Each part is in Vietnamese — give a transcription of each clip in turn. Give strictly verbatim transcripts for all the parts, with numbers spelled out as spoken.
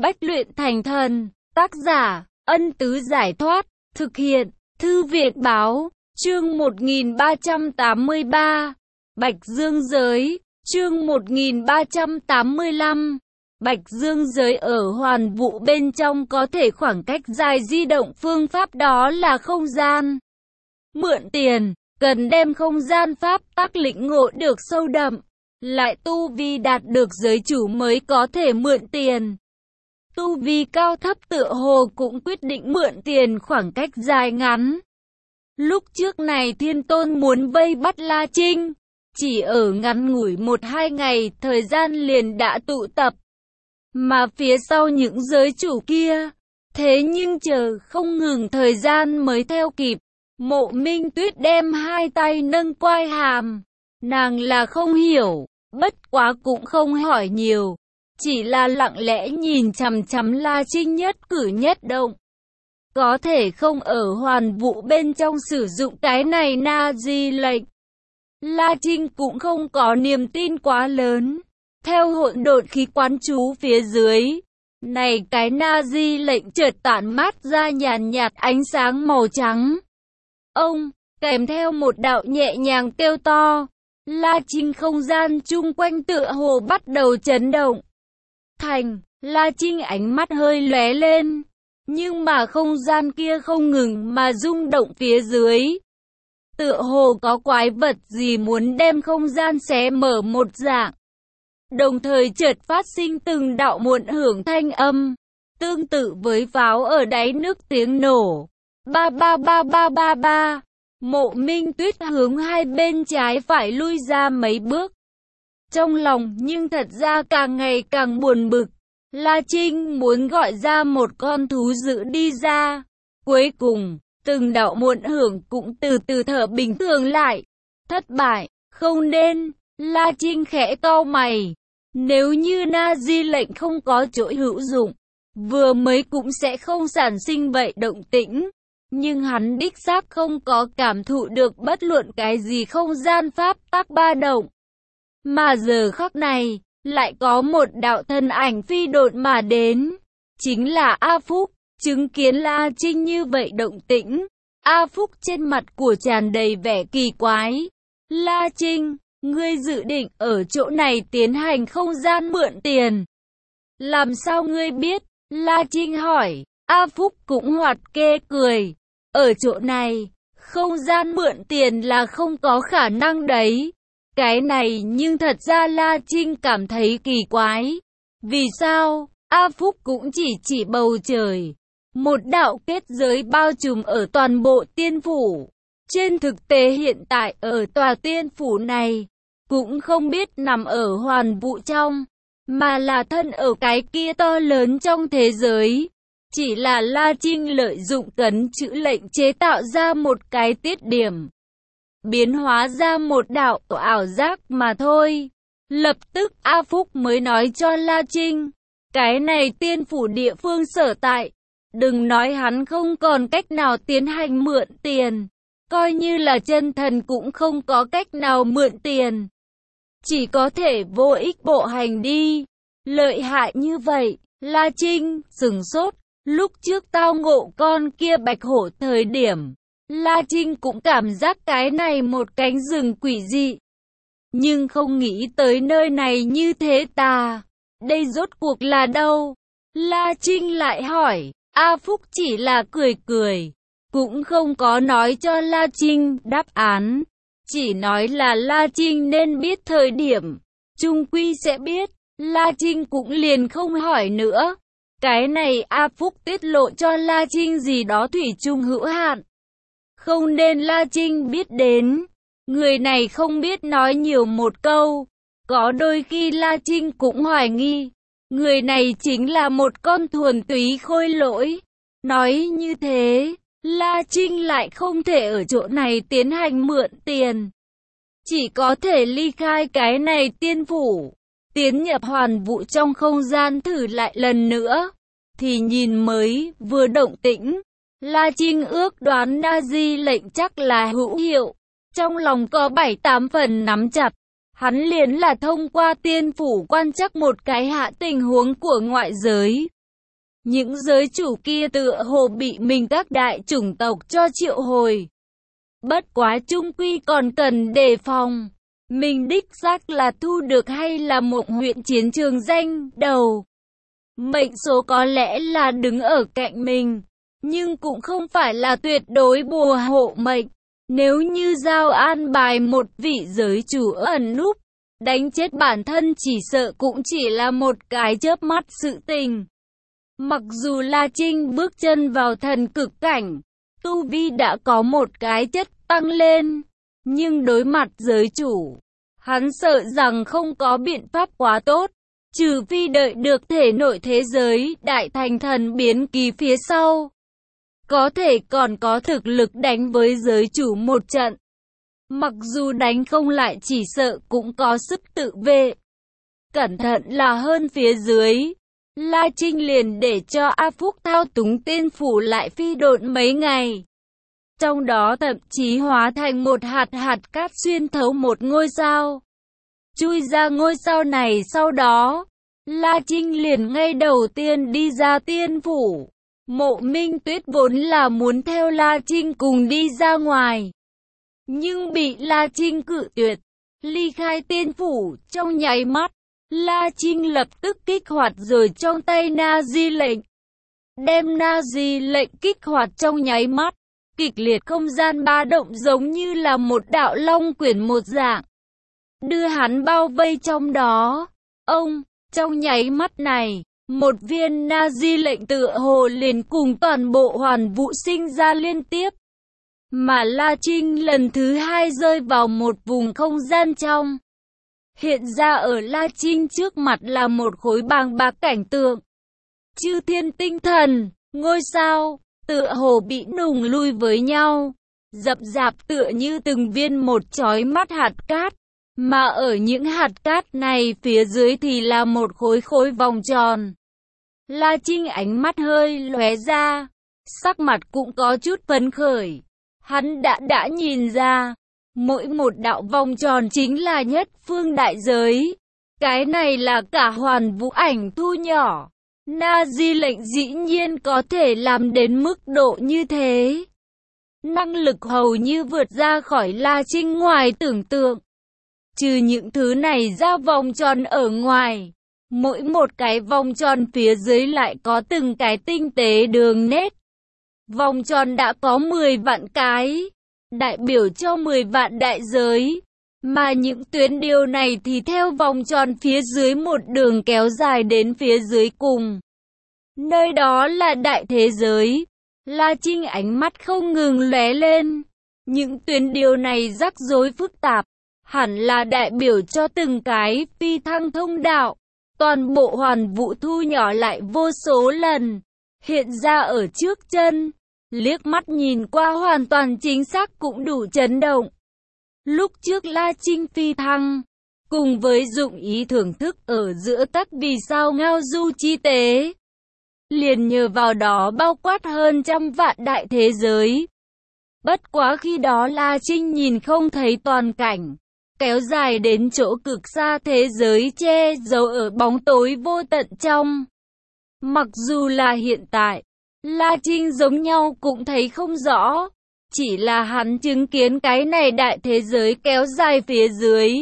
Bách luyện thành thần. Tác giả, Ân Tứ Giải Thoát. Thực hiện, Thư viện Báo. Chương một nghìn ba trăm tám mươi ba. Bạch Dương Giới. Chương một nghìn ba trăm tám mươi lăm. Bạch Dương Giới ở hoàn vũ bên trong có thể khoảng cách dài di động, phương pháp đó là không gian mượn tiền, cần đem không gian pháp tắc lĩnh ngộ được sâu đậm, lại tu vi đạt được giới chủ mới có thể mượn tiền. Tu vi cao thấp tựa hồ cũng quyết định mượn tiền khoảng cách dài ngắn. Lúc trước này Thiên Tôn muốn vây bắt La Trinh, chỉ ở ngắn ngủi một hai ngày thời gian liền đã tụ tập. Mà phía sau những giới chủ kia, thế nhưng chờ không ngừng thời gian mới theo kịp. Mộ Minh Tuyết đem hai tay nâng quai hàm, nàng là không hiểu, bất quá cũng không hỏi nhiều, chỉ là lặng lẽ nhìn chằm chằm La Trinh nhất cử nhất động. Có thể không ở hoàn vũ bên trong sử dụng cái này na di lệnh. La Trinh cũng không có niềm tin quá lớn. Theo hỗn độn khí quán chú phía dưới, này cái na di lệnh chợt tản mát ra nhàn nhạt ánh sáng màu trắng. Ông, kèm theo một đạo nhẹ nhàng kêu to, La Trinh không gian chung quanh tựa hồ bắt đầu chấn động. Thành, La Trinh ánh mắt hơi lóe lên, nhưng mà không gian kia không ngừng mà rung động phía dưới. Tựa hồ có quái vật gì muốn đem không gian xé mở một dạng. Đồng thời chợt phát sinh từng đạo muộn hưởng thanh âm, tương tự với pháo ở đáy nước tiếng nổ. Ba ba ba ba ba ba. Mộ Minh Tuyết hướng hai bên trái phải lui ra mấy bước. Trong lòng nhưng thật ra càng ngày càng buồn bực. La Trinh muốn gọi ra một con thú dữ đi ra. Cuối cùng, từng đạo muộn hưởng cũng từ từ thở bình thường lại. Thất bại, không nên. La Trinh khẽ cau mày. Nếu như na di lệnh không có chỗ hữu dụng, vừa mới cũng sẽ không sản sinh vậy động tĩnh. Nhưng hắn đích xác không có cảm thụ được bất luận cái gì không gian pháp tắc ba động. Mà giờ khắc này, lại có một đạo thân ảnh phi độn mà đến. Chính là A Phúc, chứng kiến La Trinh như vậy động tĩnh. A Phúc trên mặt của tràn đầy vẻ kỳ quái. La Trinh, ngươi dự định ở chỗ này tiến hành không gian mượn tiền. Làm sao ngươi biết? La Trinh hỏi. A Phúc cũng hoạt kê cười. Ở chỗ này, không gian mượn tiền là không có khả năng đấy. Cái này nhưng thật ra La Trinh cảm thấy kỳ quái. Vì sao? A Phúc cũng chỉ chỉ bầu trời. Một đạo kết giới bao trùm ở toàn bộ tiên phủ. Trên thực tế hiện tại ở tòa tiên phủ này, cũng không biết nằm ở hoàn vũ trong, mà là thân ở cái kia to lớn trong thế giới. Chỉ là La Trinh lợi dụng cấn chữ lệnh chế tạo ra một cái tiết điểm, biến hóa ra một đạo ảo giác mà thôi. Lập tức A Phúc mới nói cho La Trinh, cái này tiên phủ địa phương sở tại, đừng nói hắn không còn cách nào tiến hành mượn tiền, coi như là chân thần cũng không có cách nào mượn tiền. Chỉ có thể vô ích bộ hành đi. Lợi hại như vậy, La Trinh sửng sốt. Lúc trước tao ngộ con kia bạch hổ thời điểm, La Trinh cũng cảm giác cái này một cánh rừng quỷ dị. Nhưng không nghĩ tới nơi này như thế ta. Đây rốt cuộc là đâu? La Trinh lại hỏi. A Phúc chỉ là cười cười, cũng không có nói cho La Trinh đáp án. Chỉ nói là La Trinh nên biết thời điểm, chung quy sẽ biết. La Trinh cũng liền không hỏi nữa. Cái này A Phúc tiết lộ cho La Trinh gì đó thủy chung hữu hạn, không nên La Trinh biết đến. Người này không biết nói nhiều một câu. Có đôi khi La Trinh cũng hoài nghi, người này chính là một con thuần túy khôi lỗi. Nói như thế, La Trinh lại không thể ở chỗ này tiến hành mượn tiền. Chỉ có thể ly khai cái này tiên phủ, tiến nhập hoàn vũ trong không gian thử lại lần nữa. Thì nhìn mới vừa động tĩnh, La Trinh ước đoán na di lệnh chắc là hữu hiệu. Trong lòng có bảy tám phần nắm chặt. Hắn liền là thông qua tiên phủ quan chắc một cái hạ tình huống của ngoại giới. Những giới chủ kia tựa hồ bị mình các đại chủng tộc cho triệu hồi. Bất quá chung quy còn cần đề phòng. Mình đích xác là thu được hay là Mộng huyện chiến trường danh đầu. Mệnh số có lẽ là đứng ở cạnh mình, nhưng cũng không phải là tuyệt đối bùa hộ mệnh. Nếu như giao an bài một vị giới chủ ẩn núp, đánh chết bản thân chỉ sợ cũng chỉ là một cái chớp mắt sự tình. Mặc dù La Trinh bước chân vào thần cực cảnh, tu vi đã có một cái chất tăng lên, nhưng đối mặt giới chủ, hắn sợ rằng không có biện pháp quá tốt, trừ phi đợi được thể nội thế giới đại thành thần biến kỳ phía sau. Có thể còn có thực lực đánh với giới chủ một trận. Mặc dù đánh không lại chỉ sợ cũng có sức tự vệ. Cẩn thận là hơn phía dưới. La Trinh liền để cho A Phúc thao túng tiên phủ lại phi độn mấy ngày. Trong đó thậm chí hóa thành một hạt hạt cát xuyên thấu một ngôi sao. Chui ra ngôi sao này sau đó, La Trinh liền ngay đầu tiên đi ra tiên phủ. Mộ Minh Tuyết vốn là muốn theo La Trinh cùng đi ra ngoài, nhưng bị La Trinh cự tuyệt. Ly khai tiên phủ trong nháy mắt, La Trinh lập tức kích hoạt rồi trong tay Na Di lệnh. Đem Na Di lệnh kích hoạt trong nháy mắt, kịch liệt không gian ba động giống như là một đạo long quyển một dạng, đưa hắn bao vây trong đó. Ông, trong nháy mắt này, một viên Na Di lệnh tựa hồ liền cùng toàn bộ hoàn vũ sinh ra liên tiếp. Mà La Trinh lần thứ hai rơi vào một vùng không gian trong. Hiện ra ở La Trinh trước mặt là một khối bàng bạc cảnh tượng. Chư thiên tinh thần, ngôi sao, tựa hồ bị nùng lui với nhau, dập dạp tựa như từng viên một chói mắt hạt cát. Mà ở những hạt cát này phía dưới thì là một khối khối vòng tròn. La Trinh ánh mắt hơi lóe ra, sắc mặt cũng có chút phấn khởi. Hắn đã đã nhìn ra, mỗi một đạo vòng tròn chính là nhất phương đại giới. Cái này là cả hoàn vũ ảnh thu nhỏ. Na Di lệnh dĩ nhiên có thể làm đến mức độ như thế. Năng lực hầu như vượt ra khỏi La Trinh ngoài tưởng tượng. Trừ những thứ này ra vòng tròn ở ngoài, mỗi một cái vòng tròn phía dưới lại có từng cái tinh tế đường nét. Vòng tròn đã có mười vạn cái, đại biểu cho mười vạn đại giới. Mà những tuyến điều này thì theo vòng tròn phía dưới một đường kéo dài đến phía dưới cùng. Nơi đó là đại thế giới. La Trinh ánh mắt không ngừng lóe lên. Những tuyến điều này rắc rối phức tạp, hẳn là đại biểu cho từng cái phi thăng thông đạo. Toàn bộ hoàn vũ thu nhỏ lại vô số lần, hiện ra ở trước chân. Liếc mắt nhìn qua hoàn toàn chính xác cũng đủ chấn động. Lúc trước La Trinh phi thăng, cùng với dụng ý thưởng thức ở giữa tắc vì sao ngao du chi tế, liền nhờ vào đó bao quát hơn trăm vạn đại thế giới. Bất quá khi đó La Trinh nhìn không thấy toàn cảnh, kéo dài đến chỗ cực xa thế giới che giấu ở bóng tối vô tận trong. Mặc dù là hiện tại, La Trinh giống nhau cũng thấy không rõ, chỉ là hắn chứng kiến cái này đại thế giới kéo dài phía dưới,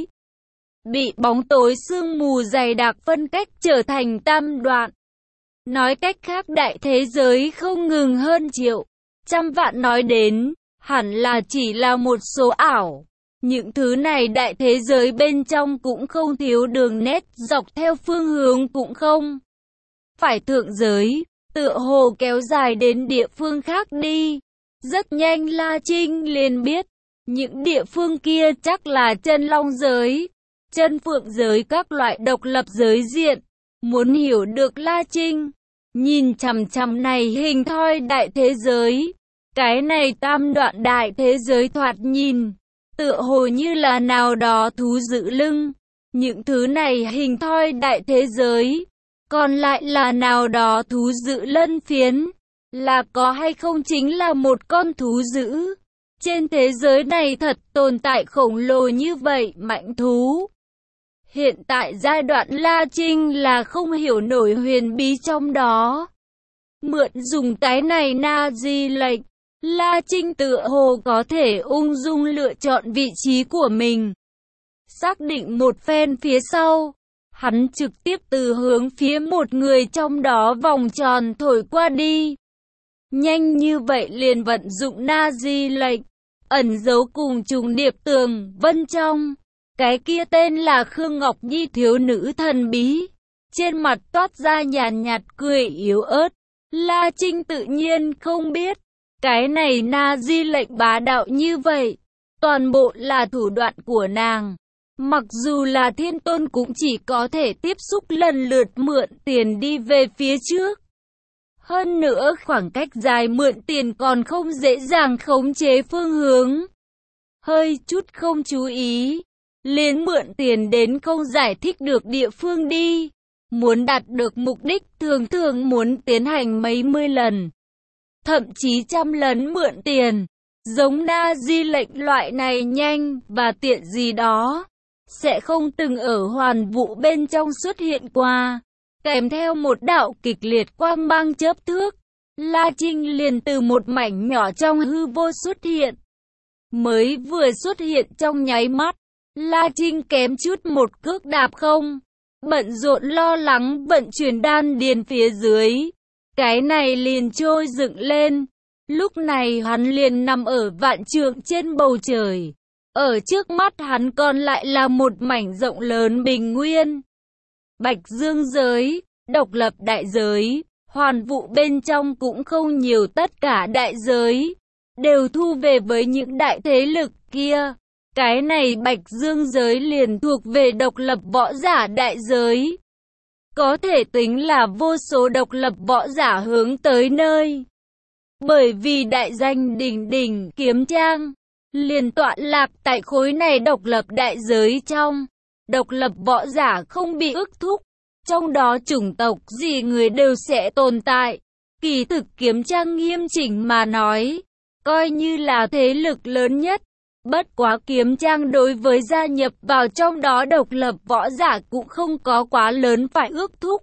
bị bóng tối sương mù dày đặc phân cách trở thành tam đoạn. Nói cách khác đại thế giới không ngừng hơn triệu, trăm vạn nói đến, hẳn là chỉ là một số ảo. Những thứ này đại thế giới bên trong cũng không thiếu đường nét dọc theo phương hướng cũng không phải thượng giới, tựa hồ kéo dài đến địa phương khác đi. Rất nhanh La Trinh liền biết, những địa phương kia chắc là chân long giới, chân phượng giới các loại độc lập giới diện. Muốn hiểu được La Trinh, nhìn chằm chằm này hình thoi đại thế giới, cái này tam đoạn đại thế giới thoạt nhìn, tựa hồ như là nào đó thú giữ lưng. Những thứ này hình thoi đại thế giới, còn lại là nào đó thú giữ lân phiến, là có hay không chính là một con thú dữ. Trên thế giới này thật tồn tại khổng lồ như vậy mạnh thú. Hiện tại giai đoạn La Trinh là không hiểu nổi huyền bí trong đó. Mượn dùng cái này na di lệnh, La Trinh tựa hồ có thể ung dung lựa chọn vị trí của mình. Xác định một phen phía sau, hắn trực tiếp từ hướng phía một người trong đó vòng tròn thổi qua đi. Nhanh như vậy liền vận dụng na di lệnh, ẩn giấu cùng trùng điệp tường vân trong. Cái kia tên là Khương Ngọc Nhi thiếu nữ thần bí. Trên mặt toát ra nhàn nhạt cười yếu ớt. La Trinh tự nhiên không biết. Cái này na di lệnh bá đạo như vậy. Toàn bộ là thủ đoạn của nàng. Mặc dù là thiên tôn cũng chỉ có thể tiếp xúc lần lượt mượn tiền đi về phía trước. Hơn nữa khoảng cách dài mượn tiền còn không dễ dàng khống chế phương hướng. Hơi chút không chú ý, liền mượn tiền đến không giải thích được địa phương đi. Muốn đạt được mục đích thường thường muốn tiến hành mấy mươi lần, thậm chí trăm lần mượn tiền. Giống na di lệnh loại này nhanh và tiện gì đó, sẽ không từng ở hoàn vũ bên trong xuất hiện qua. Kèm theo một đạo kịch liệt quang mang chớp thước, La Trinh liền từ một mảnh nhỏ trong hư vô xuất hiện. Mới vừa xuất hiện trong nháy mắt, La Trinh kém chút một cước đạp không, bận rộn lo lắng vận chuyển đan điền phía dưới. Cái này liền trôi dựng lên. Lúc này hắn liền nằm ở vạn trượng trên bầu trời. Ở trước mắt hắn còn lại là một mảnh rộng lớn bình nguyên. Bạch Dương giới, độc lập đại giới, hoàn vũ bên trong cũng không nhiều, tất cả đại giới đều thu về với những đại thế lực kia. Cái này Bạch Dương giới liền thuộc về độc lập võ giả đại giới. Có thể tính là vô số độc lập võ giả hướng tới nơi. Bởi vì đại danh đỉnh đỉnh kiếm trang liền tọa lạc tại khối này độc lập đại giới trong. Độc lập võ giả không bị ức thúc, trong đó chủng tộc gì người đều sẽ tồn tại. Kỳ thực kiếm trang nghiêm chỉnh mà nói, coi như là thế lực lớn nhất. Bất quá kiếm trang đối với gia nhập vào trong đó độc lập võ giả cũng không có quá lớn phải ước thúc.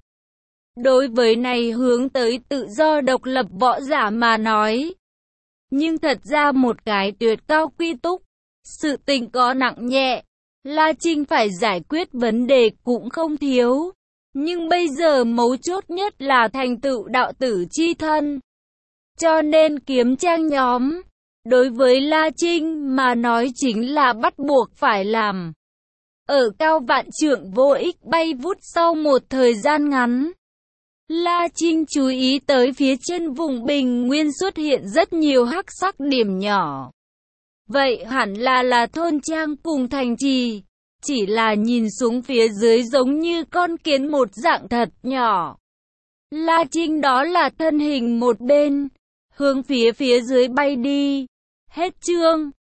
Đối với này hướng tới tự do độc lập võ giả mà nói. Nhưng thật ra một cái tuyệt cao quy túc, sự tình có nặng nhẹ, La Trinh phải giải quyết vấn đề cũng không thiếu. Nhưng bây giờ mấu chốt nhất là thành tựu đạo tử chi thân. Cho nên kiếm trang nhóm, đối với La Trinh mà nói chính là bắt buộc phải làm. Ở cao vạn trượng vô ích bay vút sau một thời gian ngắn, La Trinh chú ý tới phía trên vùng bình nguyên xuất hiện rất nhiều hắc sắc điểm nhỏ. Vậy hẳn là là thôn trang cùng thành trì, chỉ là nhìn xuống phía dưới giống như con kiến một dạng thật nhỏ. La Trinh đó là thân hình một bên, hướng phía phía dưới bay đi. Hết chương.